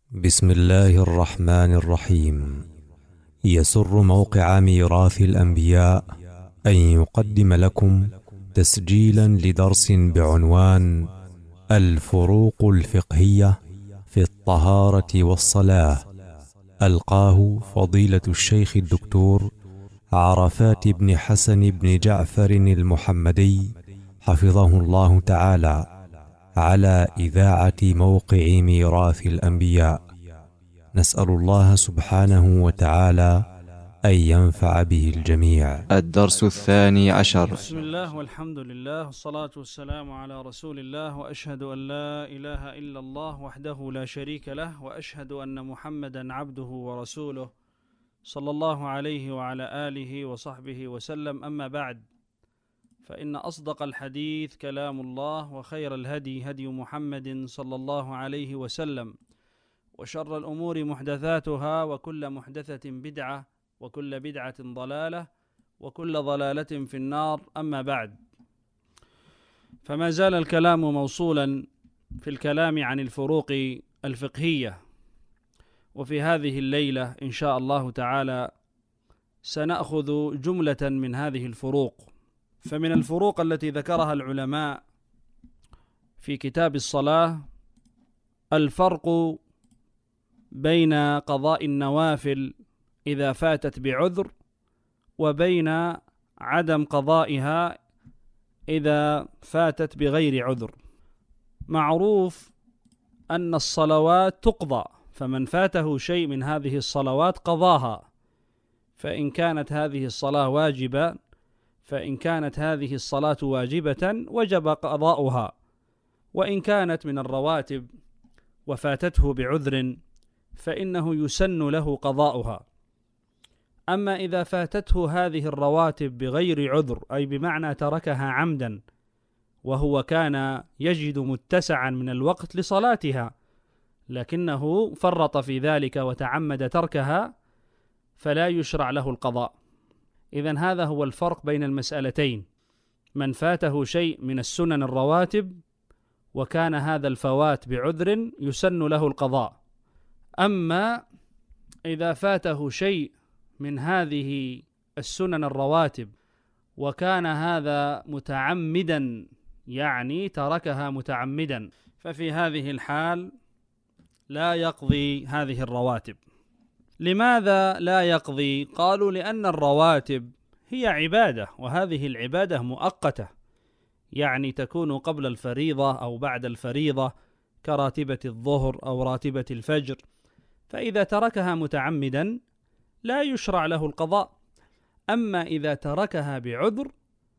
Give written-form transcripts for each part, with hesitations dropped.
بسم الله الرحمن الرحيم. يسر موقع ميراث الأنبياء أن يقدم لكم تسجيلا لدرس بعنوان الفروق الفقهية في الطهارة والصلاة، ألقاه فضيلة الشيخ الدكتور عرفات بن حسن بن جعفر المحمدي حفظه الله تعالى، على إذاعة موقع ميراث الأنبياء. نسأل الله سبحانه وتعالى أن ينفع به الجميع. الدرس الثاني عشر. بسم الله والحمد لله والصلاة والسلام على رسول الله، وأشهد أن لا إله إلا الله وحده لا شريك له، وأشهد أن محمدا عبده ورسوله صلى الله عليه وعلى آله وصحبه وسلم. أما بعد، فإن أصدق الحديث كلام الله، وخير الهدي هدي محمد صلى الله عليه وسلم، وشر الأمور محدثاتها، وكل محدثة بدعة، وكل بدعة ضلالة، وكل ضلالة في النار. أما بعد، فما زال الكلام موصولا في الكلام عن الفروق الفقهية، وفي هذه الليلة إن شاء الله تعالى سنأخذ جملة من هذه الفروق. فمن الفروق التي ذكرها العلماء في كتاب الصلاة الفرق بين قضاء النوافل إذا فاتت بعذر، وبين عدم قضائها إذا فاتت بغير عذر. معروف أن الصلوات تقضى، فمن فاته شيء من هذه الصلوات قضاها، فإن كانت هذه الصلاة واجبة وجب قضاؤها، وإن كانت من الرواتب وفاتته بعذر فإنه يسن له قضاؤها. أما إذا فاتته هذه الرواتب بغير عذر، أي بمعنى تركها عمدا وهو كان يجد متسعا من الوقت لصلاتها، لكنه فرط في ذلك وتعمد تركها، فلا يشرع له القضاء. إذن هذا هو الفرق بين المسألتين: من فاته شيء من السنن الرواتب وكان هذا الفوات بعذر يسن له القضاء. أما إذا فاته شيء من هذه السنن الرواتب وكان هذا متعمدا، يعني تركها متعمدا، ففي هذه الحال لا يقضي هذه الرواتب. لماذا لا يقضي؟ قالوا لأن الرواتب هي عبادة، وهذه العبادة مؤقتة، يعني تكون قبل الفريضة أو بعد الفريضة، كراتبة الظهر أو راتبة الفجر، فإذا تركها متعمدا لا يشرع له القضاء. أما إذا تركها بعذر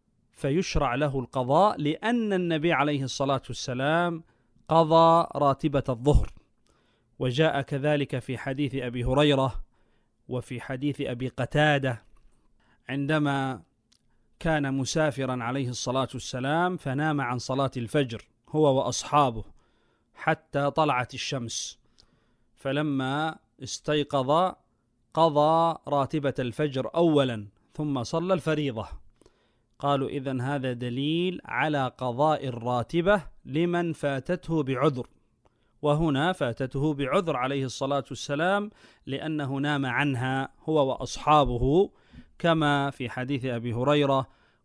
فيشرع له القضاء، لأن النبي عليه الصلاة والسلام قضى راتبة الظهر، وجاء كذلك في حديث أبي هريرة وفي حديث أبي قتادة عندما كان مسافرا عليه الصلاة والسلام فنام عن صلاة الفجر هو وأصحابه حتى طلعت الشمس، فلما استيقظ قضى راتبة الفجر أولا ثم صلى الفريضة. قالوا إذن هذا دليل على قضاء الراتبة لمن فاتته بعذر، وهنا فاتته بعذر عليه الصلاة والسلام لأنه نام عنها هو وأصحابه، كما في حديث أبي هريرة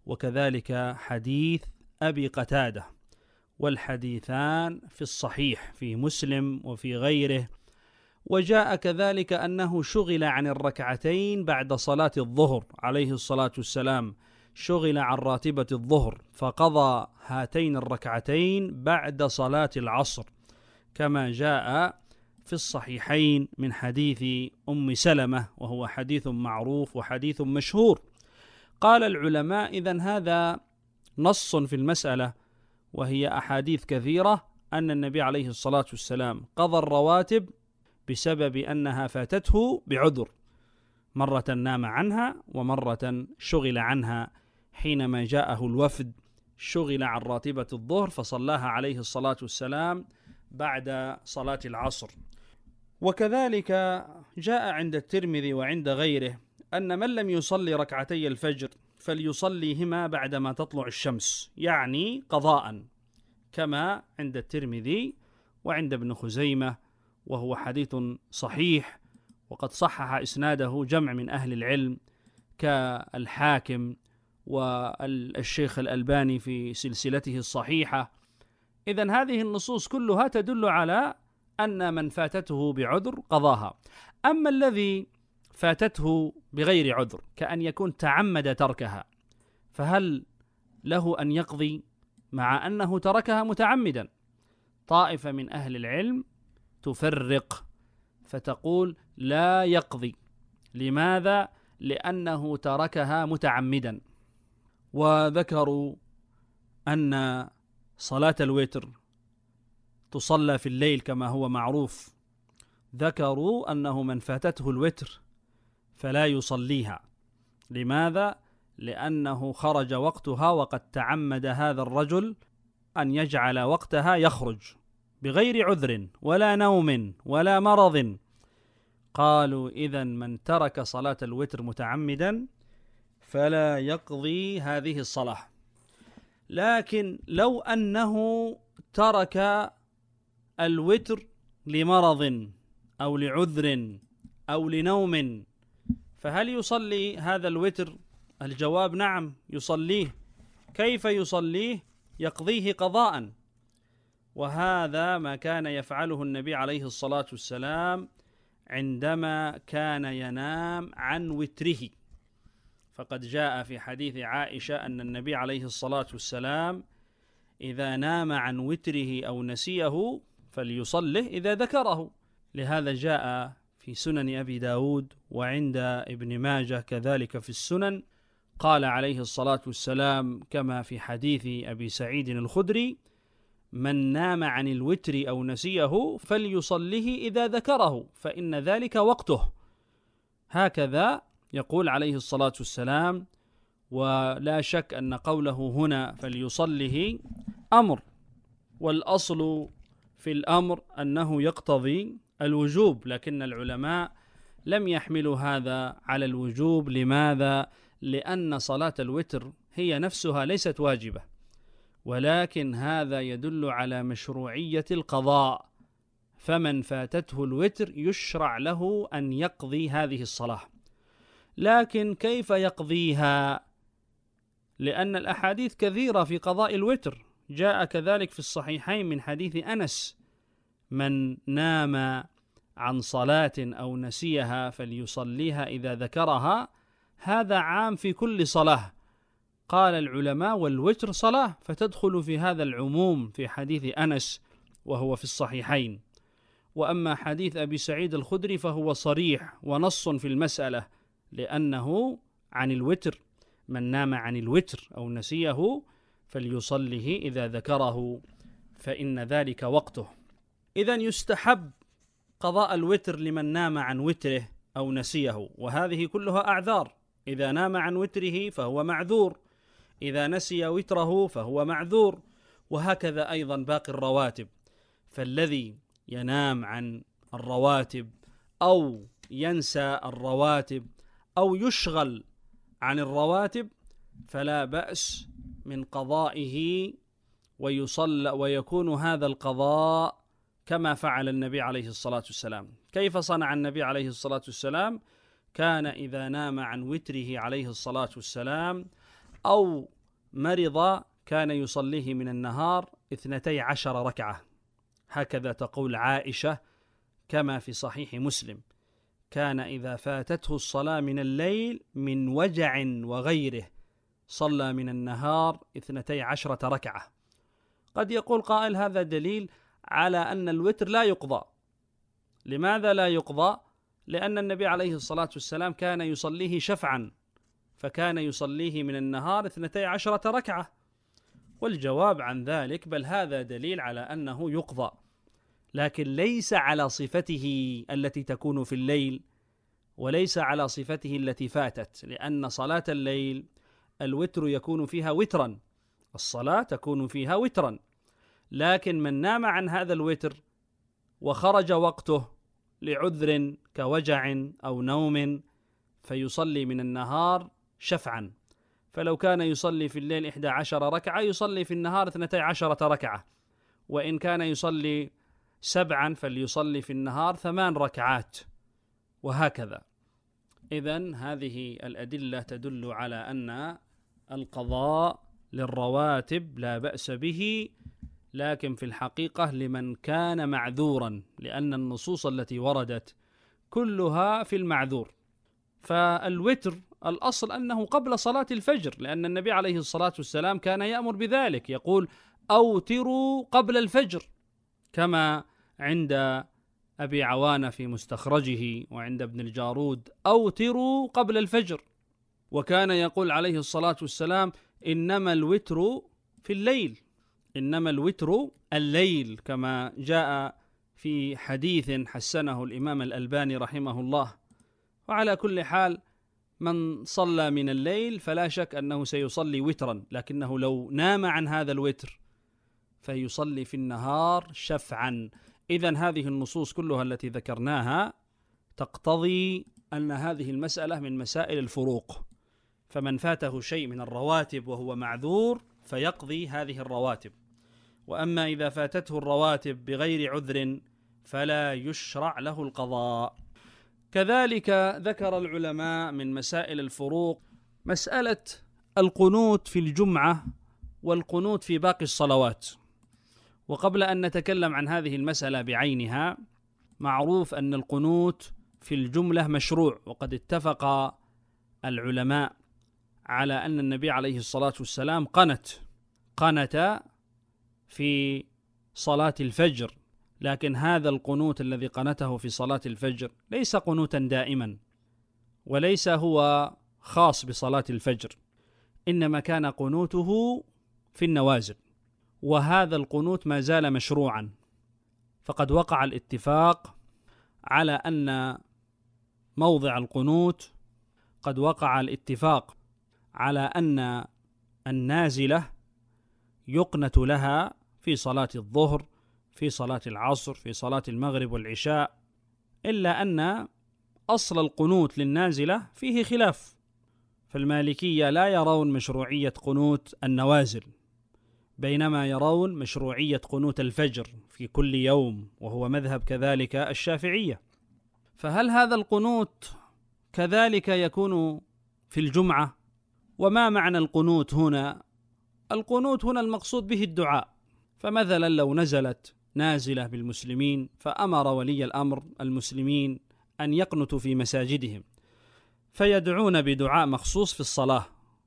وكذلك حديث أبي قتادة، والحديثان في الصحيح في مسلم وفي غيره. وجاء كذلك أنه شغل عن الركعتين بعد صلاة الظهر عليه الصلاة والسلام، شغل عن راتبة الظهر فقضى هاتين الركعتين بعد صلاة العصر، كما جاء في الصحيحين من حديث أم سلمة، وهو حديث معروف وحديث مشهور. قال العلماء إذن هذا نص في المسألة، وهي أحاديث كثيرة أن النبي عليه الصلاة والسلام قضى الرواتب بسبب أنها فاتته بعذر، مرة نام عنها ومرة شغل عنها. حينما جاءه الوفد شغل عن راتبة الظهر فصلاها عليه الصلاة والسلام بعد صلاة العصر. وكذلك جاء عند الترمذي وعند غيره أن من لم يصلي ركعتي الفجر فليصليهما بعدما تطلع الشمس، يعني قضاء، كما عند الترمذي وعند ابن خزيمة وهو حديث صحيح، وقد صحح إسناده جمع من أهل العلم كالحاكم والشيخ الألباني في سلسلته الصحيحة. إذن هذه النصوص كلها تدل على أن من فاتته بعذر قضاها. أما الذي فاتته بغير عذر كأن يكون تعمد تركها، فهل له أن يقضي مع أنه تركها متعمدا؟ طائفة من أهل العلم تفرق فتقول لا يقضي. لماذا؟ لأنه تركها متعمدا. وذكروا أن صلاة الوتر تصلى في الليل كما هو معروف، ذكروا أنه من فاتته الوتر فلا يصليها. لماذا؟ لأنه خرج وقتها، وقد تعمد هذا الرجل أن يجعل وقتها يخرج بغير عذر ولا نوم ولا مرض. قالوا إذن من ترك صلاة الوتر متعمدا فلا يقضي هذه الصلاة. لكن لو أنه ترك الوتر لمرض أو لعذر أو لنوم، فهل يصلي هذا الوتر؟ الجواب نعم يصليه. كيف يصليه؟ يقضيه قضاء. وهذا ما كان يفعله النبي عليه الصلاة والسلام عندما كان ينام عن وتره. فقد جاء في حديث عائشة أن النبي عليه الصلاة والسلام إذا نام عن وتره أو نسيه فليصله إذا ذكره. لهذا جاء في سنن أبي داود وعند ابن ماجه كذلك في السنن، قال عليه الصلاة والسلام كما في حديث أبي سعيد الخدري: من نام عن الوتر أو نسيه فليصله إذا ذكره فإن ذلك وقته. هكذا يقول عليه الصلاة والسلام. ولا شك أن قوله هنا فليصله أمر، والأصل في الأمر أنه يقتضي الوجوب، لكن العلماء لم يحملوا هذا على الوجوب. لماذا؟ لأن صلاة الوتر هي نفسها ليست واجبة، ولكن هذا يدل على مشروعية القضاء. فمن فاتته الوتر يشرع له أن يقضي هذه الصلاة. لكن كيف يقضيها؟ لأن الأحاديث كثيرة في قضاء الوتر. جاء كذلك في الصحيحين من حديث أنس: من نام عن صلاة أو نسيها فليصليها إذا ذكرها. هذا عام في كل صلاة. قال العلماء: والوتر صلاة، فتدخل في هذا العموم في حديث أنس وهو في الصحيحين. وأما حديث أبي سعيد الخدري فهو صريح ونص في المسألة، لأنه عن الوتر: من نام عن الوتر أو نسيه فليصله إذا ذكره فإن ذلك وقته. إذن يستحب قضاء الوتر لمن نام عن وتره أو نسيه، وهذه كلها أعذار. إذا نام عن وتره فهو معذور، إذا نسي وتره فهو معذور، وهكذا أيضا باقي الرواتب. فالذي ينام عن الرواتب أو ينسى الرواتب أو يشغل عن الرواتب فلا بأس من قضائه ويصلى، ويكون هذا القضاء كما فعل النبي عليه الصلاة والسلام. كيف صنع النبي عليه الصلاة والسلام؟ كان إذا نام عن وتره عليه الصلاة والسلام أو مرض كان يصليه من النهار 12 ركعة، هكذا تقول عائشة كما في صحيح مسلم: كان إذا فاتته الصلاة من الليل من وجع وغيره صلى من النهار 12 ركعة. قد يقول قائل: هذا دليل على أن الوتر لا يقضى. لماذا لا يقضى؟ لأن النبي عليه الصلاة والسلام كان يصليه شفعا، فكان يصليه من النهار 12 ركعة. والجواب عن ذلك: بل هذا دليل على أنه يقضى، لكن ليس على صفته التي تكون في الليل، وليس على صفته التي فاتت، لأن صلاة الليل الوتر يكون فيها وترا، الصلاة تكون فيها وترا. لكن من نام عن هذا الوتر وخرج وقته لعذر كوجع أو نوم فيصلي من النهار شفعا. فلو كان يصلي في الليل 11 ركعة يصلي في النهار 12 ركعة، وإن كان يصلي 7 فليصلي في النهار 8 ركعات، وهكذا. إذن هذه الأدلة تدل على أن القضاء للرواتب لا بأس به، لكن في الحقيقة لمن كان معذورا، لأن النصوص التي وردت كلها في المعذور. فالوتر الأصل أنه قبل صلاة الفجر، لأن النبي عليه الصلاة والسلام كان يأمر بذلك، يقول أوتروا قبل الفجر، كما عند أبي عوانة في مستخرجه وعند ابن الجارود أوتروا قبل الفجر. وكان يقول عليه الصلاة والسلام إنما الوتر في الليل، إنما الوتر الليل، كما جاء في حديث حسنه الإمام الألباني رحمه الله. وعلى كل حال من صلى من الليل فلا شك أنه سيصلي وترا، لكنه لو نام عن هذا الوتر فيصلي في النهار شفعا. إذن هذه النصوص كلها التي ذكرناها تقتضي أن هذه المسألة من مسائل الفروق، فمن فاته شيء من الرواتب وهو معذور فيقضي هذه الرواتب، وأما إذا فاتته الرواتب بغير عذر فلا يشرع له القضاء. كذلك ذكر العلماء من مسائل الفروق مسألة القنوت في الجمعة والقنوت في باقي الصلوات. وقبل أن نتكلم عن هذه المسألة بعينها، معروف أن القنوت في الجملة مشروع، وقد اتفق العلماء على أن النبي عليه الصلاة والسلام قنت في صلاة الفجر، لكن هذا القنوت الذي قنته في صلاة الفجر ليس قنوتا دائما، وليس هو خاص بصلاة الفجر، إنما كان قنوته في النوازل، وهذا القنوت ما زال مشروعا. فقد وقع الاتفاق على أن موضع القنوت، قد وقع الاتفاق على أن النازلة يقنت لها في صلاة الظهر، في صلاة العصر، في صلاة المغرب والعشاء، إلا أن أصل القنوت للنازلة فيه خلاف. فالمالكية لا يرون مشروعية قنوت النوازل، بينما يرون مشروعية قنوت الفجر في كل يوم، وهو مذهب كذلك الشافعية. فهل هذا القنوت كذلك يكون في الجمعة؟ وما معنى القنوت هنا؟ القنوت هنا المقصود به الدعاء. فمثلا لو نزلت نازلة بالمسلمين فأمر ولي الأمر المسلمين أن يقنتوا في مساجدهم، فيدعون بدعاء مخصوص في الصلاة،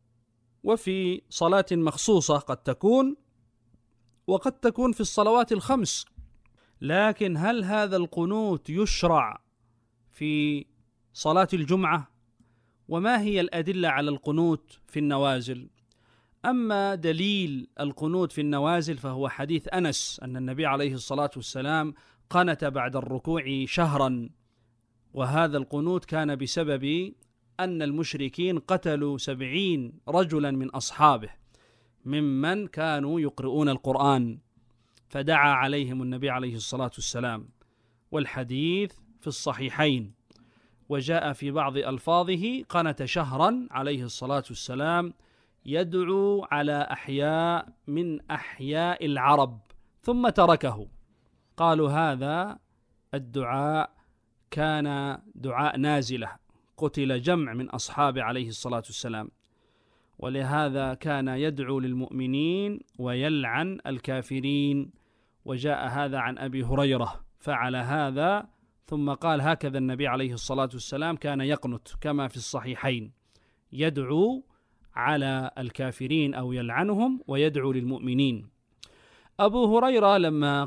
وفي صلاة مخصوصة قد تكون، وقد تكون في الصلوات الخمس. لكن هل هذا القنوت يشرع في صلاة الجمعة؟ وما هي الأدلة على القنوت في النوازل؟ أما دليل القنوت في النوازل فهو حديث أنس أن النبي عليه الصلاة والسلام قنت بعد الركوع شهرا، وهذا القنوت كان بسبب أن المشركين قتلوا 70 رجلا من أصحابه ممن كانوا يقرؤون القرآن، فدعا عليهم النبي عليه الصلاة والسلام. والحديث في الصحيحين، وجاء في بعض ألفاظه قنت شهرا عليه الصلاة والسلام يدعو على أحياء من أحياء العرب ثم تركه. قالوا هذا الدعاء كان دعاء نازلة، قتل جمع من أصحاب عليه الصلاة والسلام، ولهذا كان يدعو للمؤمنين ويلعن الكافرين. وجاء هذا عن أبي هريرة فعل هذا، ثم قال هكذا النبي عليه الصلاة والسلام كان يقنت كما في الصحيحين، يدعو على الكافرين أو يلعنهم ويدعو للمؤمنين. أبو هريرة لما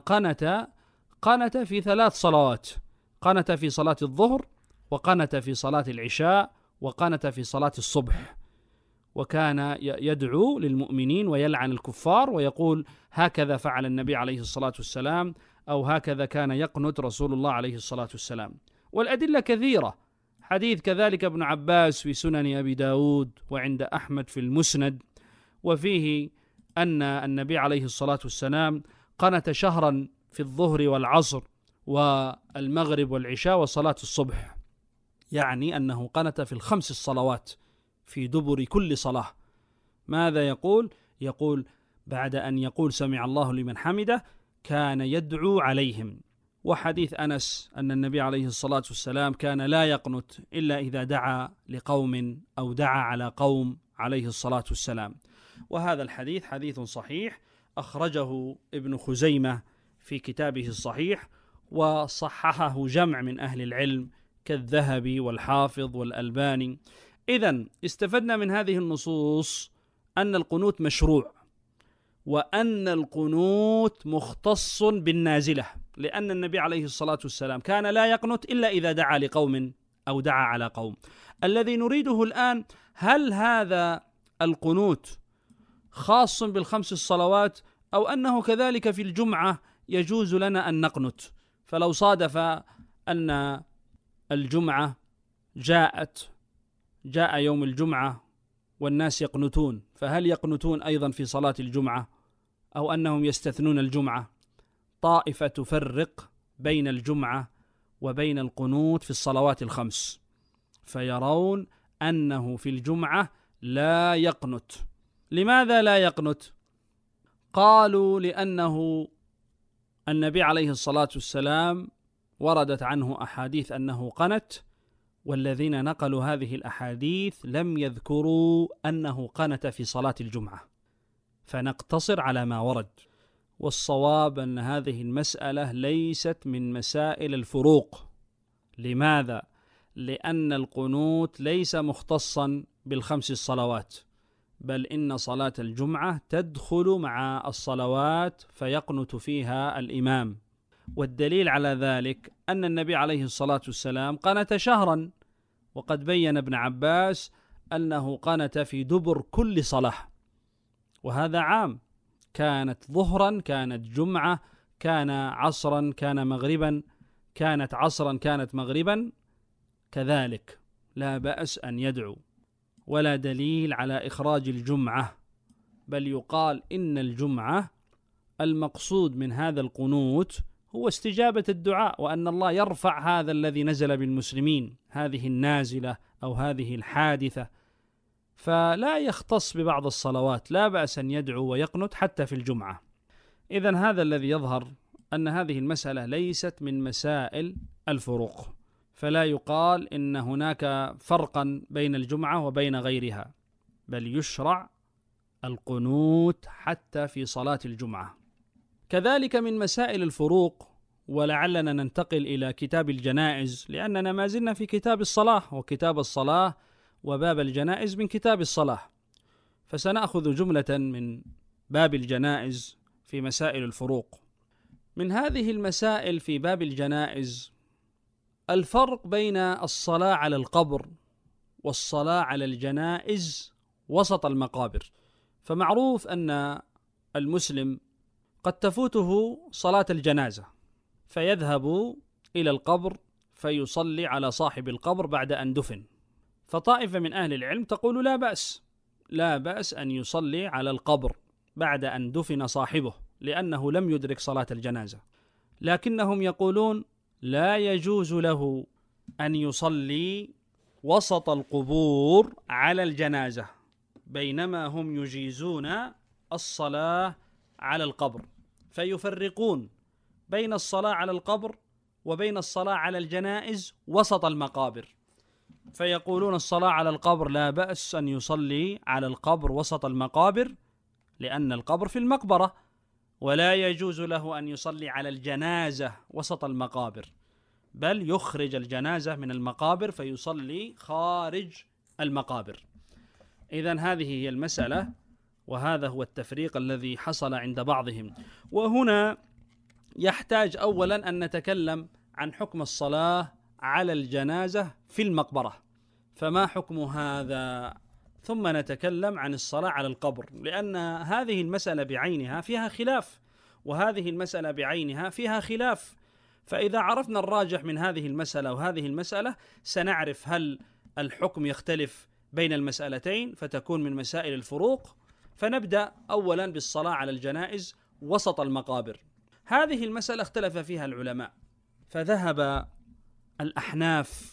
قنت في 3 صلوات، قنت في صلاة الظهر، وقنت في صلاة العشاء، وقنت في صلاة الصبح، وكان يدعو للمؤمنين ويلعن الكفار ويقول هكذا فعل النبي عليه الصلاة والسلام، أو هكذا كان يقنت رسول الله عليه الصلاة والسلام. والأدلة كثيرة، حديث كذلك ابن عباس في سنن أبي داود وعند أحمد في المسند، وفيه أن النبي عليه الصلاة والسلام قنت شهرا في الظهر والعصر والمغرب والعشاء وصلاة الصبح، يعني أنه قنت في ال5 الصلوات في دبر كل صلاة. ماذا يقول؟ يقول بعد أن يقول سمع الله لمن حمده كان يدعو عليهم، وحديث أنس أن النبي عليه الصلاة والسلام كان لا يقنت إلا إذا دعا لقوم أو دعا على قوم عليه الصلاة والسلام. وهذا الحديث حديث صحيح أخرجه ابن خزيمة في كتابه الصحيح، وصححه جمع من أهل العلم كالذهبي والحافظ والألباني. إذن استفدنا من هذه النصوص أن القنوت مشروع، وأن القنوت مختص بالنازلة، لأن النبي عليه الصلاة والسلام كان لا يقنت إلا إذا دعا لقوم أو دعا على قوم. الذي نريده الآن، هل هذا القنوت خاص بالخمس الصلوات أو أنه كذلك في الجمعة يجوز لنا أن نقنت؟ فلو صادف أن الجمعة جاء يوم الجمعة والناس يقنتون، فهل يقنتون أيضا في صلاة الجمعة أو أنهم يستثنون الجمعة؟ طائفة تفرق بين الجمعة وبين القنوت في الصلوات الخمس، فيرون أنه في الجمعة لا يقنت. لماذا لا يقنت؟ قالوا لأنه النبي عليه الصلاة والسلام وردت عنه أحاديث أنه قنت، والذين نقلوا هذه الأحاديث لم يذكروا أنه قنت في صلاة الجمعة، فنقتصر على ما ورد. والصواب أن هذه المسألة ليست من مسائل الفروق. لماذا؟ لأن القنوت ليس مختصا بالخمس الصلوات، بل إن صلاة الجمعة تدخل مع الصلوات فيقنت فيها الإمام. والدليل على ذلك أن النبي عليه الصلاة والسلام قنت شهرا، وقد بين ابن عباس أنه قنت في دبر كل صلاة، وهذا عام، كانت ظهرا، كانت جمعة، كان عصرا، كان مغربا، كانت عصرا، كانت مغربا، كذلك لا بأس أن يدعو، ولا دليل على إخراج الجمعة، بل يقال إن الجمعة المقصود من هذا القنوت هو استجابة الدعاء، وأن الله يرفع هذا الذي نزل بالمسلمين، هذه النازلة أو هذه الحادثة، فلا يختص ببعض الصلوات، لا بأس أن يدعو ويقنت حتى في الجمعة. إذن هذا الذي يظهر أن هذه المسألة ليست من مسائل الفروق، فلا يقال إن هناك فرقا بين الجمعة وبين غيرها، بل يشرع القنوت حتى في صلاة الجمعة. كذلك من مسائل الفروق، ولعلنا ننتقل إلى كتاب الجنائز، لأننا ما زلنا في كتاب الصلاة، وكتاب الصلاة وباب الجنائز من كتاب الصلاة، فسنأخذ جملة من باب الجنائز في مسائل الفروق. من هذه المسائل في باب الجنائز الفرق بين الصلاة على القبر والصلاة على الجنائز وسط المقابر. فمعروف أن المسلم قد تفوته صلاة الجنازة، فيذهب إلى القبر فيصلي على صاحب القبر بعد أن دفن، فطائفة من أهل العلم تقول لا بأس أن يصلي على القبر بعد أن دفن صاحبه، لأنه لم يدرك صلاة الجنازة، لكنهم يقولون لا يجوز له أن يصلي وسط القبور على الجنازة، بينما هم يجيزون الصلاة على القبر، فيفرقون بين الصلاة على القبر وبين الصلاة على الجنائز وسط المقابر، فيقولون الصلاة على القبر لا بأس أن يصلي على القبر وسط المقابر لأن القبر في المقبرة، ولا يجوز له أن يصلي على الجنازة وسط المقابر، بل يخرج الجنازة من المقابر فيصلي خارج المقابر. إذن هذه هي المسألة، وهذا هو التفريق الذي حصل عند بعضهم. وهنا يحتاج أولا أن نتكلم عن حكم الصلاة على الجنازة في المقبرة، فما حكم هذا؟ ثم نتكلم عن الصلاة على القبر، لأن هذه المسألة بعينها فيها خلاف، وهذه المسألة بعينها فيها خلاف. فإذا عرفنا الراجح من هذه المسألة وهذه المسألة سنعرف هل الحكم يختلف بين المسألتين فتكون من مسائل الفروق. فنبدأ أولا بالصلاة على الجنائز وسط المقابر. هذه المسألة اختلف فيها العلماء، فذهب الأحناف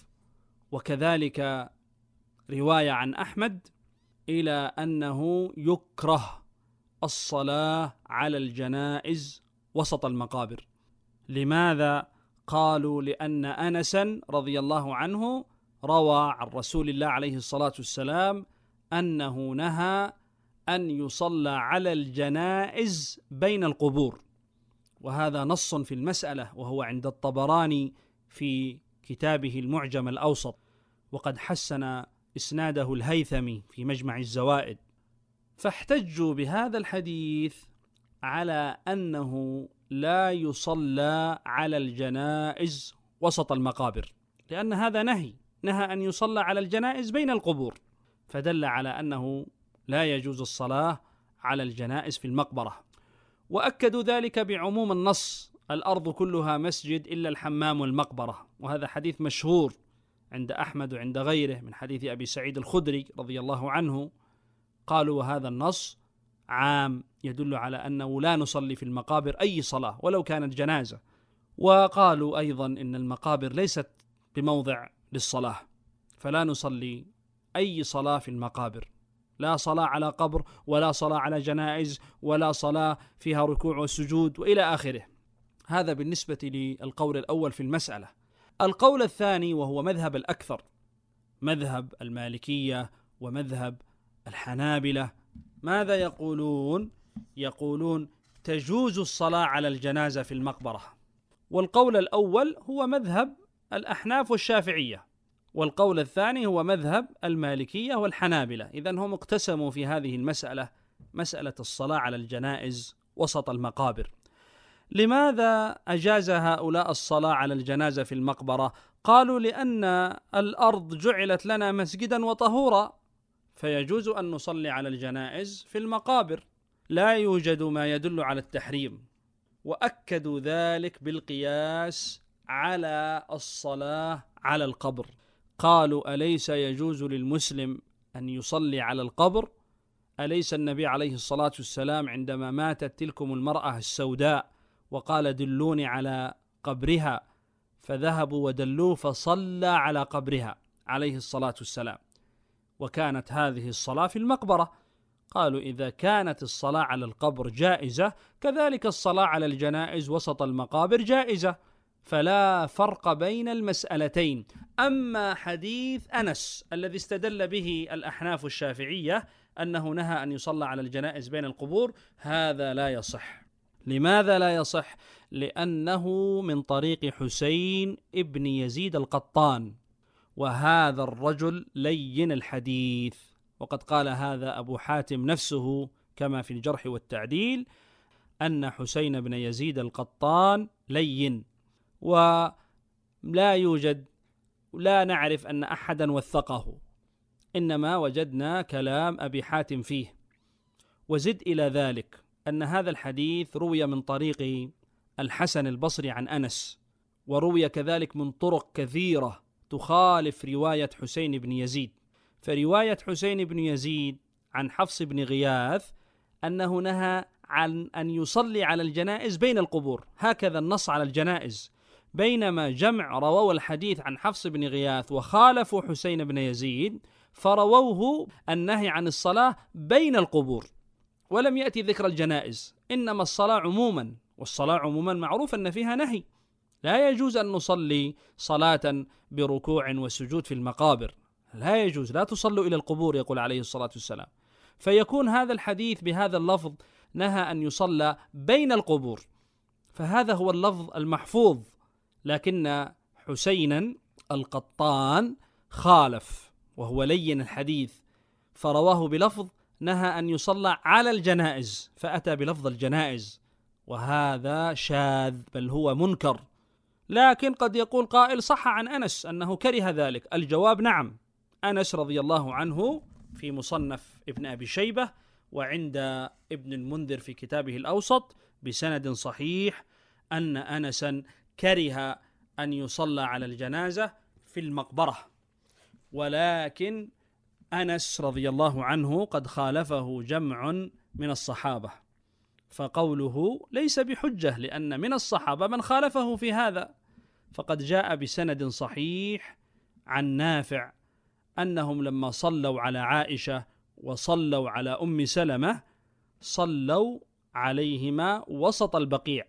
وكذلك رواية عن أحمد إلى أنه يكره الصلاة على الجنائز وسط المقابر. لماذا؟ قالوا لأن أنسا رضي الله عنه روى عن رسول الله عليه الصلاة والسلام أنه نهى أن يصلى على الجنائز بين القبور، وهذا نص في المسألة، وهو عند الطبراني في كتابه المعجم الأوسط، وقد حسن إسناده الهيثمي في مجمع الزوائد. فاحتجوا بهذا الحديث على أنه لا يصلى على الجنائز وسط المقابر، لأن هذا نهى أن يصلى على الجنائز بين القبور، فدل على أنه لا يجوز الصلاة على الجنائز في المقبرة. وأكدوا ذلك بعموم النص: الأرض كلها مسجد إلا الحمام والمقبرة، وهذا حديث مشهور عند أحمد وعند غيره من حديث أبي سعيد الخدري رضي الله عنه. قالوا وهذا النص عام يدل على أنه لا نصلي في المقابر أي صلاة ولو كانت جنازة. وقالوا أيضا إن المقابر ليست بموضع للصلاة، فلا نصلي أي صلاة في المقابر، لا صلاة على قبر ولا صلاة على جنائز ولا صلاة فيها ركوع وسجود وإلى آخره. هذا بالنسبة للقول الأول في المسألة. القول الثاني وهو مذهب الأكثر، مذهب المالكية ومذهب الحنابلة، ماذا يقولون؟ يقولون تجوز الصلاة على الجنازة في المقبرة. والقول الأول هو مذهب الأحناف والشافعية، والقول الثاني هو مذهب المالكية والحنابلة. إذن هم اقتسموا في هذه المسألة، مسألة الصلاة على الجنائز وسط المقابر. لماذا أجاز هؤلاء الصلاة على الجنازة في المقبرة؟ قالوا لأن الأرض جعلت لنا مسجدا وطهورا، فيجوز أن نصلي على الجنائز في المقابر، لا يوجد ما يدل على التحريم. وأكدوا ذلك بالقياس على الصلاة على القبر. قالوا أليس يجوز للمسلم أن يصلي على القبر؟ أليس النبي عليه الصلاة والسلام عندما ماتت تلكم المرأة السوداء وقال دلوني على قبرها، فذهبوا ودلوه فصلى على قبرها عليه الصلاة والسلام، وكانت هذه الصلاة في المقبرة. قالوا إذا كانت الصلاة على القبر جائزة، كذلك الصلاة على الجنائز وسط المقابر جائزة، فلا فرق بين المسألتين. أما حديث أنس الذي استدل به الأحناف الشافعية أنه نهى أن يصلى على الجنائز بين القبور، هذا لا يصح. لماذا لا يصح؟ لأنه من طريق حسين ابن يزيد القطان، وهذا الرجل لين الحديث، وقد قال هذا أبو حاتم نفسه كما في الجرح والتعديل أن حسين بن يزيد القطان لين، ولا يوجد، لا نعرف أن أحدا وثقه، إنما وجدنا كلام أبي حاتم فيه. وزد إلى ذلك أن هذا الحديث روي من طريق الحسن البصري عن أنس، وروي كذلك من طرق كثيرة تخالف رواية حسين بن يزيد. فرواية حسين بن يزيد عن حفص بن غياث أنه نهى عن أن يصلي على الجنائز بين القبور، هكذا النص على الجنائز، بينما جمع رووا الحديث عن حفص بن غياث وخالفوا حسين بن يزيد فرووه النهي عن الصلاة بين القبور، ولم يأتي ذكر الجنائز، إنما الصلاة عموما، والصلاة عموما معروف أن فيها نهي، لا يجوز أن نصلي صلاة بركوع وسجود في المقابر، لا يجوز، لا تصلوا إلى القبور يقول عليه الصلاة والسلام. فيكون هذا الحديث بهذا اللفظ نهى أن يصلى بين القبور، فهذا هو اللفظ المحفوظ، لكن حسينا القطان خالف وهو لين الحديث، فرواه بلفظ نهى أن يصلى على الجنائز، فأتى بلفظ الجنائز، وهذا شاذ بل هو منكر. لكن قد يقول قائل صح عن أنس أنه كره ذلك. الجواب نعم، أنس رضي الله عنه في مصنف ابن أبي شيبة وعند ابن المنذر في كتابه الأوسط بسند صحيح أن أنسا كره أن يصلى على الجنازة في المقبرة، ولكن أنس رضي الله عنه قد خالفه جمع من الصحابة، فقوله ليس بحجة، لأن من الصحابة من خالفه في هذا. فقد جاء بسند صحيح عن نافع أنهم لما صلوا على عائشة وصلوا على أم سلمة صلوا عليهما وسط البقيع،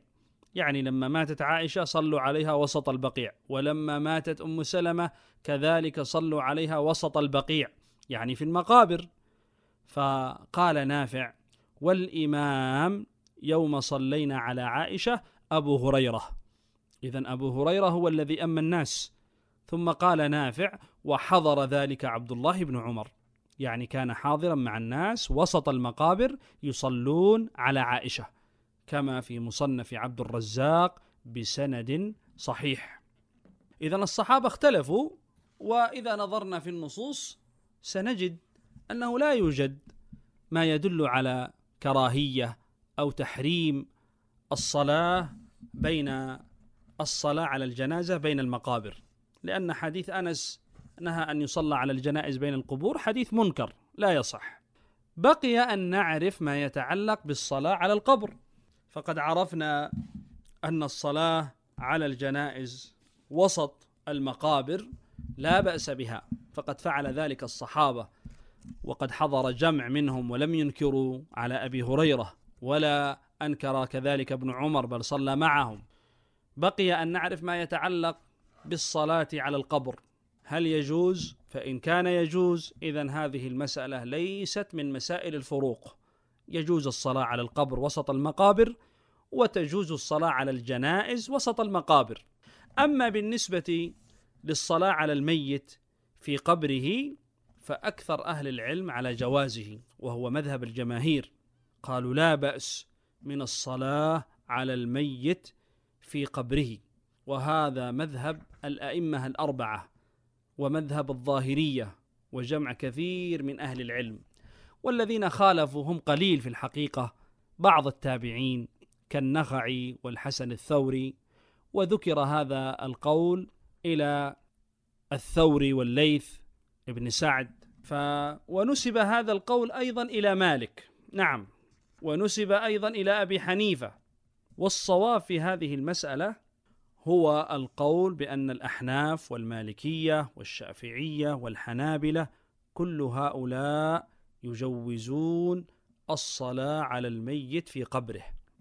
يعني لما ماتت عائشة صلوا عليها وسط البقيع، ولما ماتت أم سلمة كذلك صلوا عليها وسط البقيع، يعني في المقابر. فقال نافع: والإمام يوم صلينا على عائشة أبو هريرة. إذن أبو هريرة هو الذي أما الناس. ثم قال نافع: وحضر ذلك عبد الله بن عمر، يعني كان حاضرا مع الناس وسط المقابر يصلون على عائشة، كما في مصنف عبد الرزاق بسند صحيح. إذن الصحابة اختلفوا، وإذا نظرنا في النصوص سنجد أنه لا يوجد ما يدل على كراهية أو تحريم الصلاة على الجنازة بين المقابر، لأن حديث أنس نهى أن يصلى على الجنائز بين القبور حديث منكر لا يصح. بقي أن نعرف ما يتعلق بالصلاة على القبر. فقد عرفنا أن الصلاة على الجنائز وسط المقابر لا بأس بها، فقد فعل ذلك الصحابة، وقد حضر جمع منهم ولم ينكروا على أبي هريرة، ولا أنكر كذلك ابن عمر بل صلى معهم. بقي أن نعرف ما يتعلق بالصلاة على القبر، هل يجوز؟ فإن كان يجوز إذن هذه المسألة ليست من مسائل الفروق، يجوز الصلاة على القبر وسط المقابر، وتجوز الصلاة على الجنائز وسط المقابر. أما بالنسبة للصلاة على الميت في قبره فأكثر أهل العلم على جوازه، وهو مذهب الجماهير، قالوا لا بأس من الصلاة على الميت في قبره، وهذا مذهب الأئمة الأربعة ومذهب الظاهرية وجمع كثير من أهل العلم. والذين خالفوا هم قليل في الحقيقة، بعض التابعين كالنخعي والحسن الثوري، وذكر هذا القول إلى الثوري والليث ابن سعد، ونسب هذا القول أيضا إلى مالك، نعم، ونسب أيضا إلى أبي حنيفة. والصواب في هذه المسألة هو القول بأن الأحناف والمالكية والشافعية والحنابلة كل هؤلاء يجوزون الصلاة على الميت في قبره،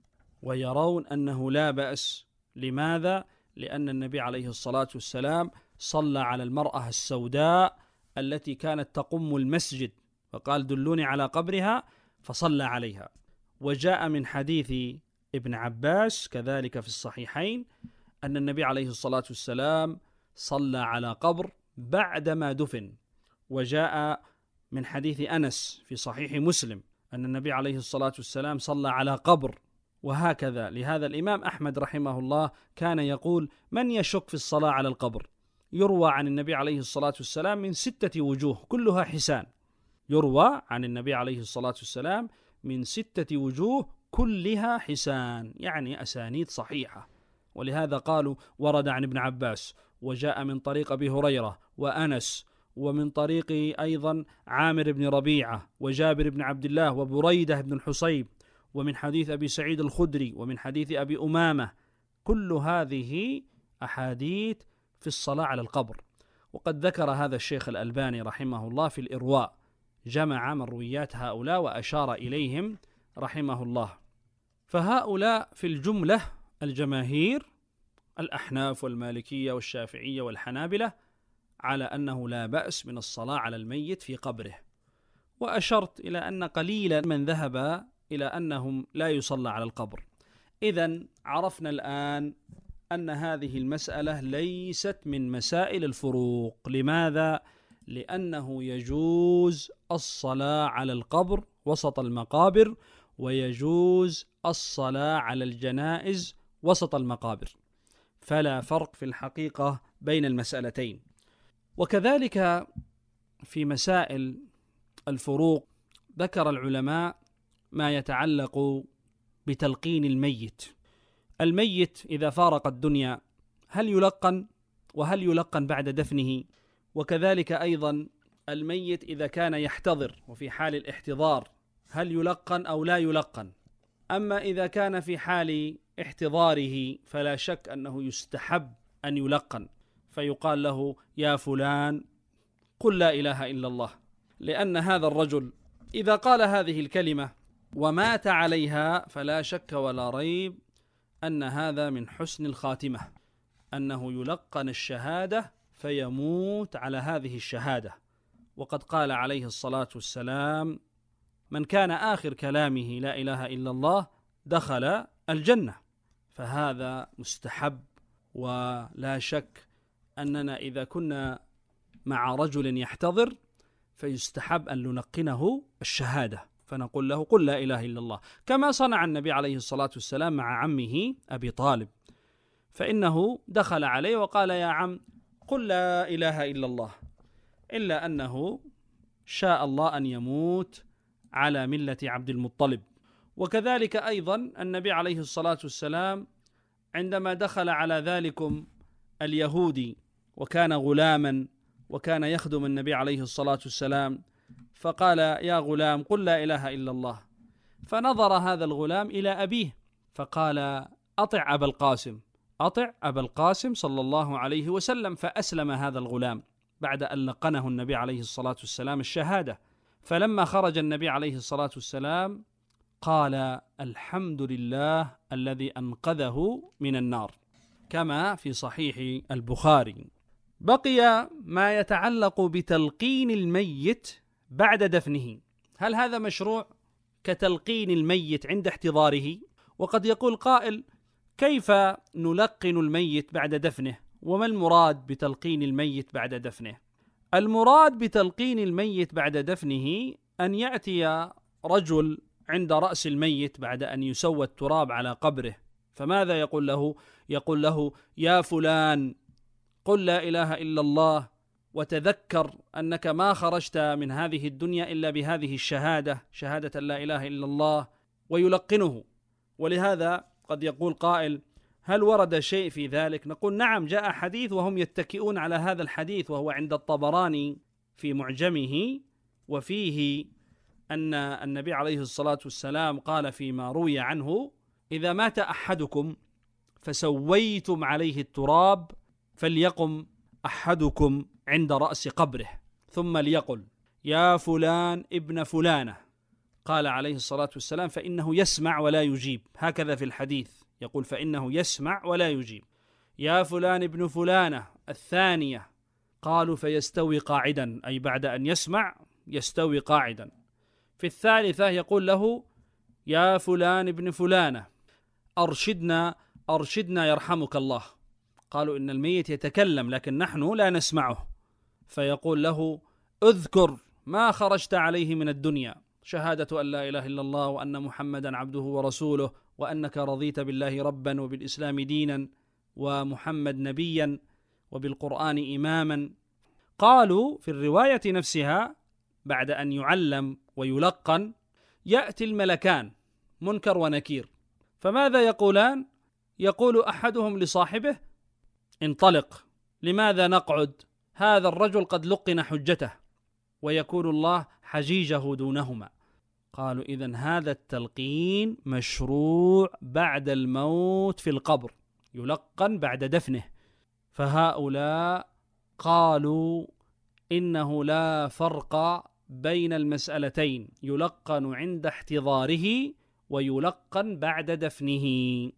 ويرون أنه لا بأس. لماذا؟ لأن النبي عليه الصلاة والسلام صلى على المرأة السوداء التي كانت تقم المسجد، فقال: دلوني على قبرها، فصلى عليها. وجاء من حديث ابن عباس كذلك في الصحيحين أن النبي عليه الصلاة والسلام صلى على قبر بعدما دفن. وجاء من حديث أنس في صحيح مسلم أن النبي عليه الصلاة والسلام صلى على قبر، وهكذا. لهذا الإمام أحمد رحمه الله كان يقول: من يشك في الصلاة على القبر؟ يروى عن النبي عليه الصلاة والسلام من 6 وجوه كلها حسان، يروى عن النبي عليه الصلاة والسلام من 6 وجوه كلها حسان، يعني أسانيد صحيحة. ولهذا قالوا ورد عن ابن عباس، وجاء من طريق أبي هريرة وأنس، ومن طريق أيضا عامر بن ربيعة وجابر بن عبد الله وبريدة بن الحصيب، ومن حديث أبي سعيد الخدري، ومن حديث أبي أمامة. كل هذه أحاديث في الصلاة على القبر. وقد ذكر هذا الشيخ الألباني رحمه الله في الإرواء، جمع مرويات هؤلاء وأشار إليهم رحمه الله. فهؤلاء في الجملة الجماهير الأحناف والمالكية والشافعية والحنابلة على أنه لا بأس من الصلاة على الميت في قبره. وأشرت إلى أن قليلا من ذهب إلى أنهم لا يصلى على القبر. إذن عرفنا الآن أن هذه المسألة ليست من مسائل الفروق. لماذا؟ لأنه يجوز الصلاة على القبر وسط المقابر، ويجوز الصلاة على الجنائز وسط المقابر، فلا فرق في الحقيقة بين المسألتين. وكذلك في مسائل الفروق ذكر العلماء ما يتعلق بتلقين الميت. الميت إذا فارق الدنيا هل يلقن؟ وهل يلقن بعد دفنه؟ وكذلك أيضا الميت إذا كان يحتضر وفي حال الاحتضار هل يلقن أو لا يلقن؟ أما إذا كان في حال احتضاره فلا شك أنه يستحب أن يلقن، فيقال له: يا فلان قل لا إله إلا الله، لأن هذا الرجل إذا قال هذه الكلمة ومات عليها فلا شك ولا ريب أن هذا من حسن الخاتمة، أنه يلقن الشهادة فيموت على هذه الشهادة. وقد قال عليه الصلاة والسلام: من كان آخر كلامه لا إله إلا الله دخل الجنة. فهذا مستحب، ولا شك أننا إذا كنا مع رجل يحتضر فيستحب أن نلقنه الشهادة، فنقول له: قل لا إله إلا الله، كما صنع النبي عليه الصلاة والسلام مع عمه أبي طالب، فإنه دخل عليه وقال: يا عم قل لا إله إلا الله، إلا أنه شاء الله أن يموت على ملة عبد المطلب. وكذلك أيضا النبي عليه الصلاة والسلام عندما دخل على ذلكم اليهودي وكان غلاما وكان يخدم النبي عليه الصلاة والسلام، فقال: يا غلام قل لا إله إلا الله. فنظر هذا الغلام إلى أبيه فقال: أطع أبا القاسم، أطع أبا القاسم صلى الله عليه وسلم. فأسلم هذا الغلام بعد أن لقنه النبي عليه الصلاة والسلام الشهادة. فلما خرج النبي عليه الصلاة والسلام قال: الحمد لله الذي أنقذه من النار، كما في صحيح البخاري. بقي ما يتعلق بتلقين الميت بعد دفنه. هل هذا مشروع كتلقين الميت عند احتضاره؟ وقد يقول قائل: كيف نلقن الميت بعد دفنه؟ وما المراد بتلقين الميت بعد دفنه؟ المراد بتلقين الميت بعد دفنه أن يأتي رجل عند رأس الميت بعد أن يسوى التراب على قبره، فماذا يقول له؟ يقول له: يا فلان قل لا إله إلا الله، وتذكر أنك ما خرجت من هذه الدنيا إلا بهذه الشهادة، شهادة لا إله إلا الله، ويلقنه. ولهذا قد يقول قائل: هل ورد شيء في ذلك؟ نقول: نعم، جاء حديث وهم يتكئون على هذا الحديث، وهو عند الطبراني في معجمه، وفيه أن النبي عليه الصلاة والسلام قال فيما روي عنه: إذا مات أحدكم فسويتم عليه التراب فليقم أحدكم عند رأس قبره ثم ليقل: يا فلان ابن فلانة. قال عليه الصلاة والسلام: فإنه يسمع ولا يجيب. هكذا في الحديث يقول: فإنه يسمع ولا يجيب. يا فلان ابن فلانة الثانية. قالوا: فيستوي قاعدا، أي بعد أن يسمع يستوي قاعدا. في الثالثة يقول له: يا فلان ابن فلانة أرشدنا يرحمك الله. قالوا: إن الميت يتكلم لكن نحن لا نسمعه. فيقول له: اذكر ما خرجت عليه من الدنيا، شهادة أن لا إله إلا الله وأن محمدا عبده ورسوله، وأنك رضيت بالله ربا وبالإسلام دينا ومحمد نبيا وبالقرآن إماما. قالوا في الرواية نفسها بعد أن يعلم ويلقن يأتي الملكان منكر ونكير، فماذا يقولان؟ يقول أحدهم لصاحبه: انطلق، لماذا نقعد؟ هذا الرجل قد لقن حجته. ويكون الله حجيجه دونهما. قالوا: إذن هذا التلقين مشروع بعد الموت في القبر، يلقن بعد دفنه. فهؤلاء قالوا إنه لا فرق بين المسألتين، يلقن عند احتضاره ويلقن بعد دفنه.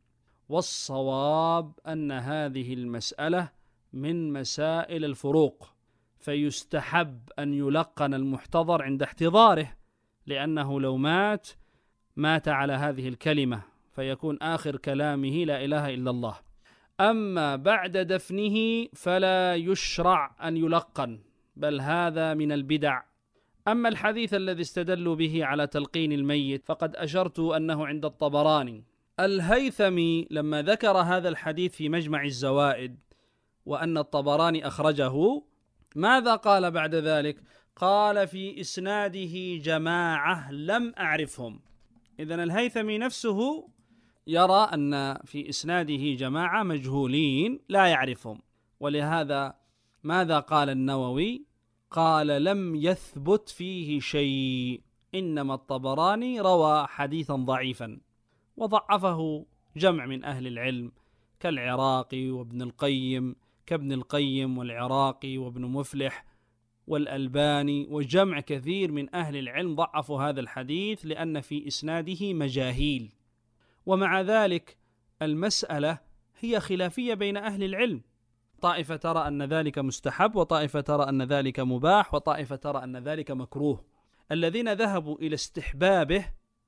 والصواب أن هذه المسألة من مسائل الفروق، فيستحب أن يلقن المحتضر عند احتضاره، لأنه لو مات على هذه الكلمة فيكون آخر كلامه لا إله إلا الله. أما بعد دفنه فلا يشرع أن يلقن، بل هذا من البدع. أما الحديث الذي استدلوا به على تلقين الميت فقد أشرت أنه عند الطبراني. الهيثمي لما ذكر هذا الحديث في مجمع الزوائد وأن الطبراني أخرجه، ماذا قال بعد ذلك؟ قال: في إسناده جماعة لم أعرفهم. إذن الهيثمي نفسه يرى أن في إسناده جماعة مجهولين لا يعرفهم. ولهذا ماذا قال النووي؟ قال: لم يثبت فيه شيء، إنما الطبراني روى حديثا ضعيفا. وضعفه جمع من أهل العلم كالعراقي وابن القيم، كابن القيم والعراقي وابن مفلح والألباني، وجمع كثير من أهل العلم ضعفوا هذا الحديث لأن في إسناده مجاهيل. ومع ذلك المسألة هي خلافية بين أهل العلم، طائفة ترى أن ذلك مستحب، وطائفة ترى أن ذلك مباح، وطائفة ترى أن ذلك مكروه. الذين ذهبوا إلى استحبابه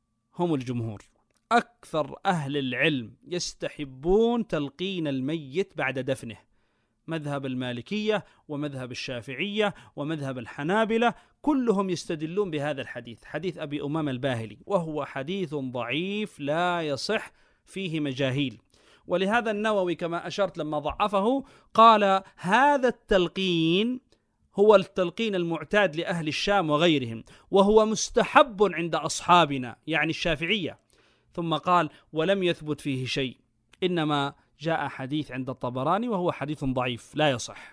هم الجمهور. أكثر أهل العلم يستحبون تلقين الميت بعد دفنه، مذهب المالكية ومذهب الشافعية ومذهب الحنابلة كلهم يستدلون بهذا الحديث، حديث أبي أمامة الباهلي، وهو حديث ضعيف لا يصح، فيه مجاهيل. ولهذا النووي كما أشرت لما ضعفه قال هذا التلقين هو التلقين المعتاد لأهل الشام وغيرهم، وهو مستحب عند أصحابنا يعني الشافعية. ثم قال ولم يثبت فيه شيء، إنما جاء حديث عند الطبراني وهو حديث ضعيف لا يصح.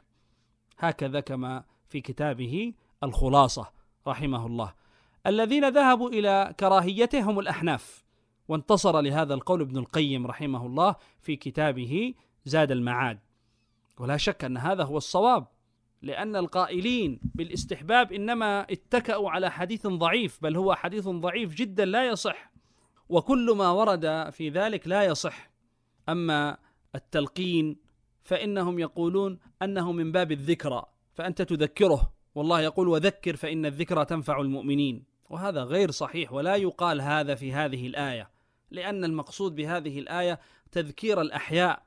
هكذا كما في كتابه الخلاصة رحمه الله. الذين ذهبوا إلى كراهيته هم الأحناف، وانتصر لهذا القول ابن القيم رحمه الله في كتابه زاد المعاد. ولا شك أن هذا هو الصواب، لأن القائلين بالاستحباب إنما اتكأوا على حديث ضعيف، بل هو حديث ضعيف جدا لا يصح، وكل ما ورد في ذلك لا يصح. أما التلقين فإنهم يقولون أنه من باب الذكرى، فأنت تذكره، والله يقول وذكر فإن الذكرى تنفع المؤمنين، وهذا غير صحيح، ولا يقال هذا في هذه الآية، لأن المقصود بهذه الآية تذكير الأحياء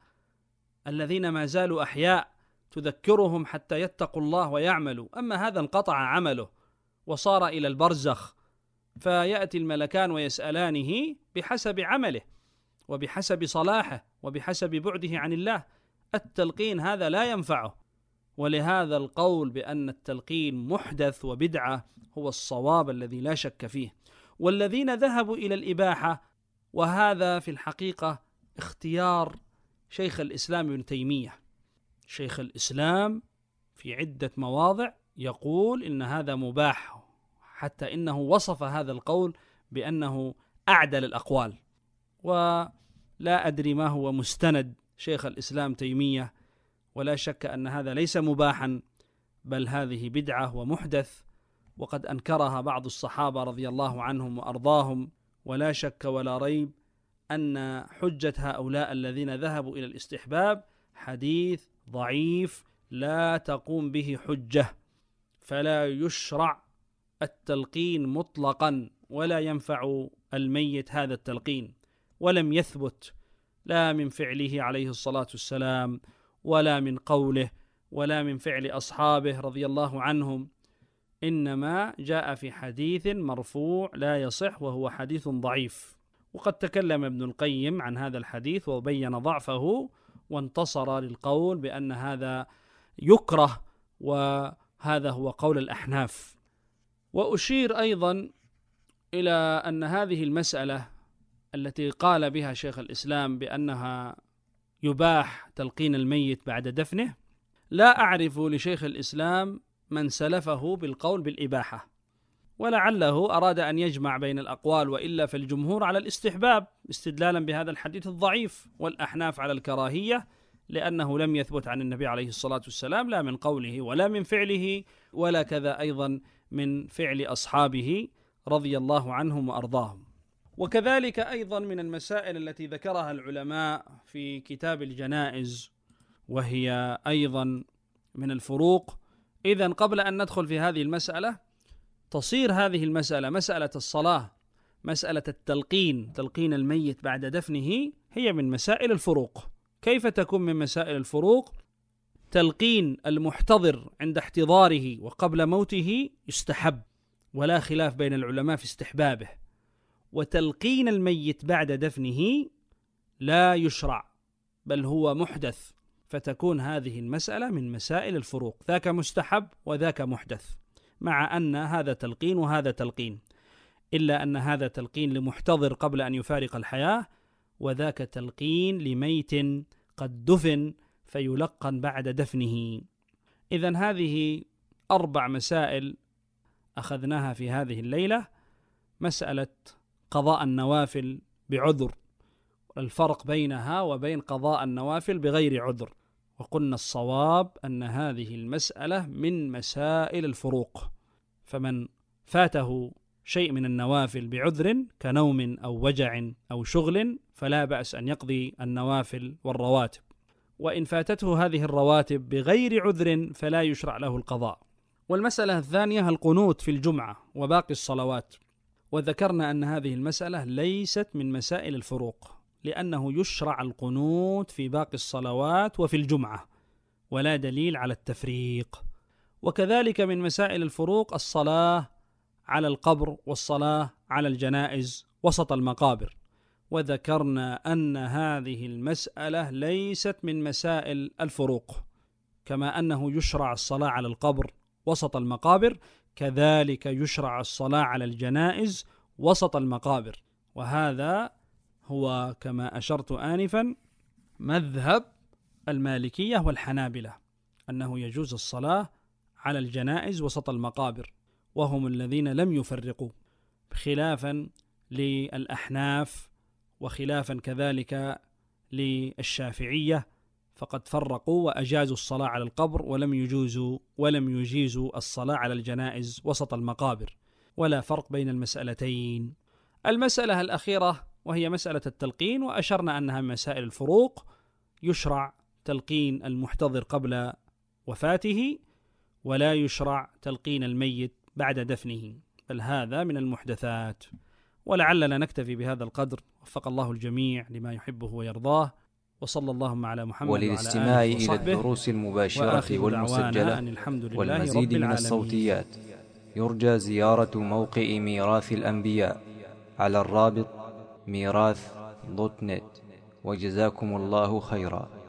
الذين ما زالوا أحياء، تذكرهم حتى يتقوا الله ويعملوا. أما هذا انقطع عمله وصار إلى البرزخ، فيأتي الملكان ويسألانه بحسب عمله وبحسب صلاحه وبحسب بعده عن الله. التلقين هذا لا ينفعه، ولهذا القول بأن التلقين محدث وبدعة هو الصواب الذي لا شك فيه. والذين ذهبوا إلى الإباحة، وهذا في الحقيقة اختيار شيخ الإسلام ابن تيمية. شيخ الإسلام في عدة مواضع يقول إن هذا مباح، حتى إنه وصف هذا القول بأنه أعدل الأقوال، ولا أدري ما هو مستند شيخ الإسلام تيمية، ولا شك أن هذا ليس مباحا، بل هذه بدعة ومحدث، وقد أنكرها بعض الصحابة رضي الله عنهم وأرضاهم. ولا شك ولا ريب أن حجة هؤلاء الذين ذهبوا إلى الاستحباب حديث ضعيف لا تقوم به حجة، فلا يشرع التلقين مطلقا، ولا ينفع الميت هذا التلقين، ولم يثبت لا من فعله عليه الصلاة والسلام، ولا من قوله، ولا من فعل أصحابه رضي الله عنهم، إنما جاء في حديث مرفوع لا يصح وهو حديث ضعيف. وقد تكلم ابن القيم عن هذا الحديث وبين ضعفه، وانتصر للقول بأن هذا يكره، وهذا هو قول الأحناف. وأشير أيضا إلى أن هذه المسألة التي قال بها شيخ الإسلام بأنها يباح تلقين الميت بعد دفنه، لا أعرف لشيخ الإسلام من سلفه بالقول بالإباحة، ولعله أراد أن يجمع بين الأقوال، وإلا فالجمهور على الاستحباب استدلالا بهذا الحديث الضعيف، والأحناف على الكراهية، لأنه لم يثبت عن النبي عليه الصلاة والسلام لا من قوله ولا من فعله، ولا كذا أيضا من فعل أصحابه رضي الله عنهم وأرضاهم. وكذلك أيضا من المسائل التي ذكرها العلماء في كتاب الجنائز، وهي أيضا من الفروق. إذن قبل أن ندخل في هذه المسألة، تصير هذه المسألة مسألة الصلاة، مسألة التلقين، تلقين الميت بعد دفنه، هي من مسائل الفروق. كيف تكون من مسائل الفروق؟ تلقين المحتضر عند احتضاره وقبل موته يستحب، ولا خلاف بين العلماء في استحبابه، وتلقين الميت بعد دفنه لا يشرع، بل هو محدث، فتكون هذه المسألة من مسائل الفروق، ذاك مستحب وذاك محدث، مع أن هذا تلقين وهذا تلقين، إلا أن هذا تلقين لمحتضر قبل أن يفارق الحياة، وذاك تلقين لميت قد دفن فيلقن بعد دفنه. إذن هذه 4 مسائل أخذناها في هذه الليلة. مسألة قضاء النوافل بعذر، الفرق بينها وبين قضاء النوافل بغير عذر، وقلنا الصواب أن هذه المسألة من مسائل الفروق، فمن فاته شيء من النوافل بعذر كنوم أو وجع أو شغل فلا بأس أن يقضي النوافل والرواتب، وإن فاتته هذه الرواتب بغير عذر فلا يشرع له القضاء. والمسألة الثانية القنوت في الجمعة وباقي الصلوات، وذكرنا أن هذه المسألة ليست من مسائل الفروق، لأنه يشرع القنوت في باقي الصلوات وفي الجمعة، ولا دليل على التفريق. وكذلك من مسائل الفروق الصلاة على القبر والصلاة على الجنائز وسط المقابر، وذكرنا أن هذه المسألة ليست من مسائل الفروق، كما أنه يشرع الصلاة على القبر وسط المقابر كذلك يشرع الصلاة على الجنائز وسط المقابر. وهذا هو كما أشرت آنفا مذهب المالكية والحنابلة، أنه يجوز الصلاة على الجنائز وسط المقابر، وهم الذين لم يفرقوا، خلافا للأحناف وخلافا كذلك للشافعية، فقد فرقوا وأجازوا الصلاة على القبر ولم يجيزوا الصلاة على الجنائز وسط المقابر، ولا فرق بين المسألتين. المسألة الأخيرة وهي مسألة التلقين، وأشرنا أنها من مسائل الفروق، يشرع تلقين المحتضر قبل وفاته، ولا يشرع تلقين الميت بعد دفنه، بل هذا من المحدثات. ولعلنا نكتفي بهذا القدر، وفق الله الجميع لما يحبه ويرضاه، وصلى اللهم على محمد وللاستماع إلى الدروس المباشرة والمسجلة والمزيد من الصوتيات يرجى زيارة موقع ميراث الأنبياء على الرابط ميراث.net. وجزاكم الله خيرا.